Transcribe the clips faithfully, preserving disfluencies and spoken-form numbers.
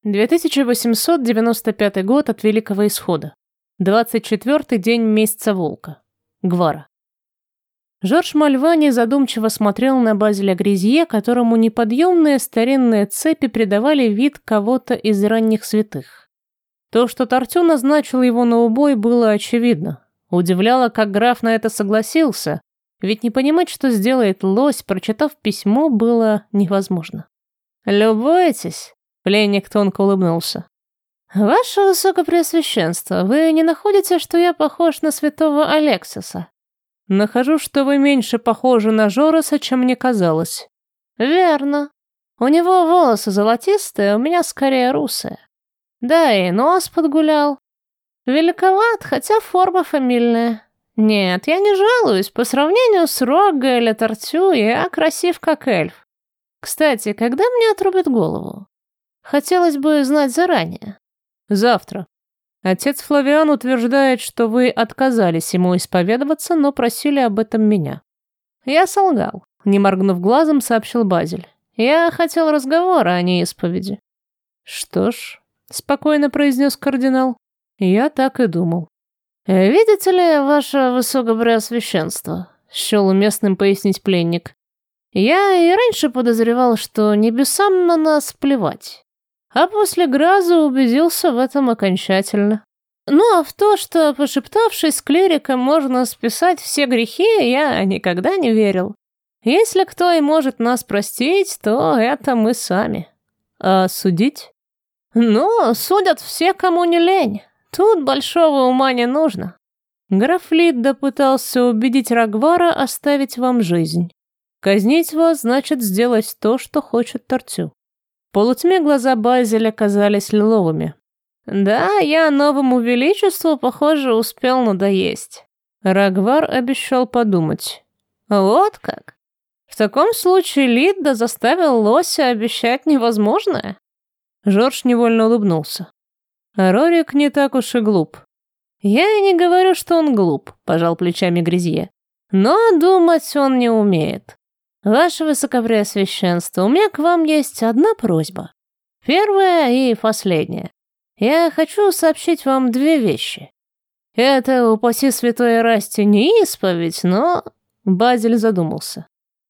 две тысячи восемьсот девяносто пятый год от Великого Исхода. двадцать четвёртый день месяца Волка. Гвара. Жорж Мальвани задумчиво смотрел на Базеля Гризье, которому неподъемные старинные цепи придавали вид кого-то из ранних святых. То, что Тортю назначил его на убой, было очевидно. Удивляло, как граф на это согласился, ведь не понимать, что сделает лось, прочитав письмо, было невозможно. «Любуетесь?» — пленник тонко улыбнулся. «Ваше Высокопреосвященство, вы не находите, что я похож на святого Алексиса?» «Нахожу, что вы меньше похожи на Жороса, чем мне казалось». «Верно. У него волосы золотистые, у меня скорее русые. Да и нос подгулял. Великоват, хотя форма фамильная. Нет, я не жалуюсь, по сравнению с Рогго или Тортю я красив как эльф. Кстати, когда мне отрубят голову? Хотелось бы знать заранее». «Завтра. Отец Флавиан утверждает, что вы отказались ему исповедоваться, но просили об этом меня». «Я солгал», — не моргнув глазом, сообщил Базель. «Я хотел разговора, а не исповеди». «Что ж», — спокойно произнес кардинал, — «я так и думал». «Видите ли, ваше Высокопреосвященство», — счел уместным пояснить пленник, «я и раньше подозревал, что небесам на нас плевать. А после Граза убедился в этом окончательно. Ну а в то, что, пошептавшись с клириком, можно списать все грехи, я никогда не верил. Если кто и может нас простить, то это мы сами. А судить? Ну, судят все, кому не лень. Тут большого ума не нужно». Граф Лидда пытался убедить Рагвара оставить вам жизнь. Казнить вас значит сделать то, что хочет Тортю. В полутьме глаза Базеля казались лиловыми. «Да, я новому величеству, похоже, успел надоесть». Рагвар обещал подумать. «Вот как? В таком случае Лидда заставил лося обещать невозможное?» Жорж невольно улыбнулся. «Рорик не так уж и глуп». «Я и не говорю, что он глуп», — пожал плечами Гризье. «Но думать он не умеет. Ваше Высокопреосвященство, у меня к вам есть одна просьба. Первая и последняя. Я хочу сообщить вам две вещи. Это, упаси святой Эрасти, не исповедь, но...» Базель задумался.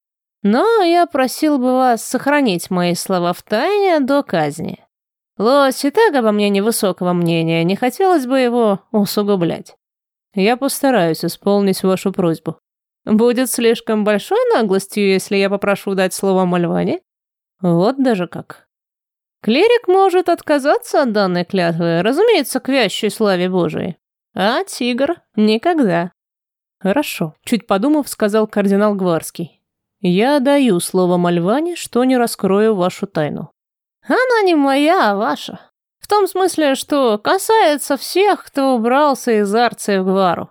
«Но я просил бы вас сохранить мои слова в тайне до казни. Лось и так обо мне невысокого мнения, не хотелось бы его усугублять. Я постараюсь исполнить вашу просьбу. Будет слишком большой наглостью, если я попрошу дать слово Мальвани? Вот даже как. Клирик может отказаться от данной клятвы, разумеется, к вящей славе Божией. А тигр никогда». «Хорошо», — чуть подумав, сказал кардинал Гварский. «Я даю слово Мальвани, что не раскрою вашу тайну». «Она не моя, а ваша. В том смысле, что касается всех, кто убрался из Арции в Гвару.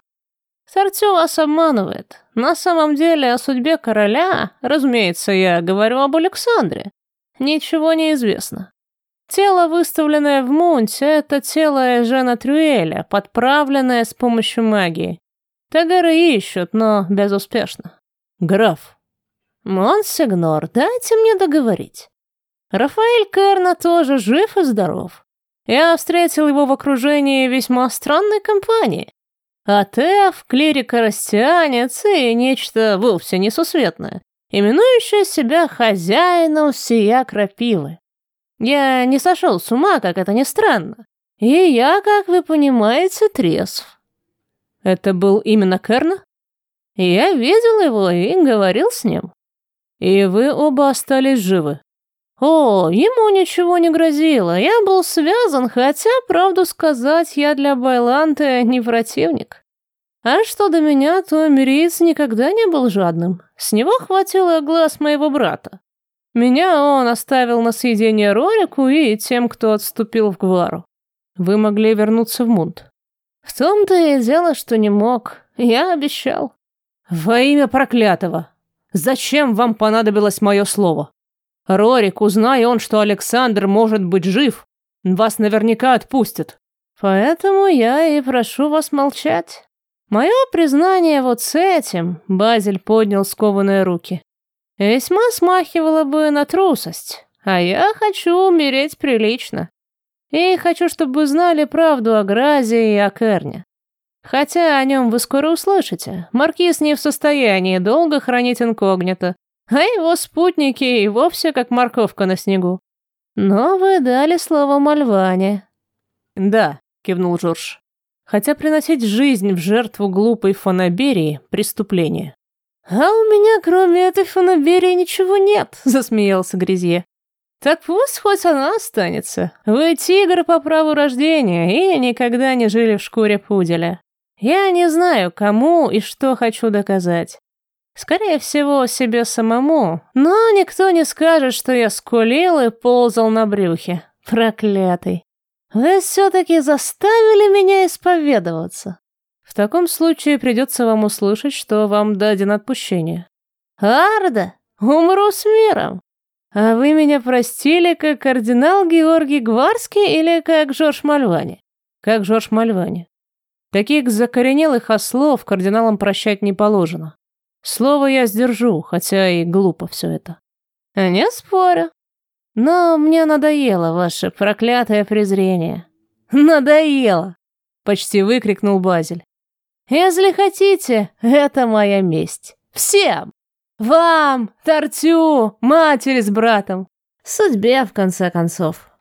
Тортю вас обманывает. На самом деле о судьбе короля, разумеется, я говорю об Александре, ничего не известно. Тело, выставленное в Мунте, это тело Эжена Трюэля, подправленное с помощью магии. Тагеры ищут, но безуспешно». «Граф». «Монсигнор, дайте мне договорить. Рафаэль Керна тоже жив и здоров. Я встретил его в окружении весьма странной компании. Атеф, клирик-растянец и нечто вовсе несусветное, именующее себя хозяином сия крапивы. Я не сошел с ума, как это ни странно, и я, как вы понимаете, трезв». «Это был именно Керна?» «Я видел его и говорил с ним». «И вы оба остались живы?» «О, ему ничего не грозило, я был связан, хотя, правду сказать, я для Байланте не противник. А что до меня, то Мириец никогда не был жадным, с него хватило глаз моего брата. Меня он оставил на съедение Рорику и тем, кто отступил в Гвару. Вы могли вернуться в Мунт». «В том-то и дело, что не мог, я обещал». «Во имя проклятого! Зачем вам понадобилось мое слово? Рорик, узнай он, что Александр может быть жив, вас наверняка отпустят». «Поэтому я и прошу вас молчать. Мое признание вот с этим», — Базель поднял скованные руки, «весьма смахивало бы на трусость, а я хочу умереть прилично. И хочу, чтобы вы знали правду о Гразе и о Керне. Хотя о нем вы скоро услышите. Маркиз не в состоянии долго хранить инкогнито, а его спутники и вовсе как морковка на снегу. Но вы дали слово Мальване». «Да», — кивнул Жорж. «Хотя приносить жизнь в жертву глупой фанаберии — преступление». «А у меня кроме этой фанаберии ничего нет», — засмеялся Грязье. «Так пусть хоть она останется. Вы тигр по праву рождения и никогда не жили в шкуре пуделя. Я не знаю, кому и что хочу доказать. Скорее всего, себе самому, но никто не скажет, что я скулил и ползал на брюхе. Проклятый. Вы все-таки заставили меня исповедоваться. В таком случае придется вам услышать, что вам дадено отпущение». «Арда, умру с миром. А вы меня простили, как кардинал Георгий Гварский или как Жорж Мальвани?» «Как Жорж Мальвани. Таких закоренелых ослов кардиналам прощать не положено. Слово я сдержу, хотя и глупо все это». «Не спорю. Но мне надоело ваше проклятое презрение». «Надоело!» — почти выкрикнул Базель. «Если хотите, это моя месть. Всем! Вам, Тартю, матери с братом. Судьбе, в конце концов».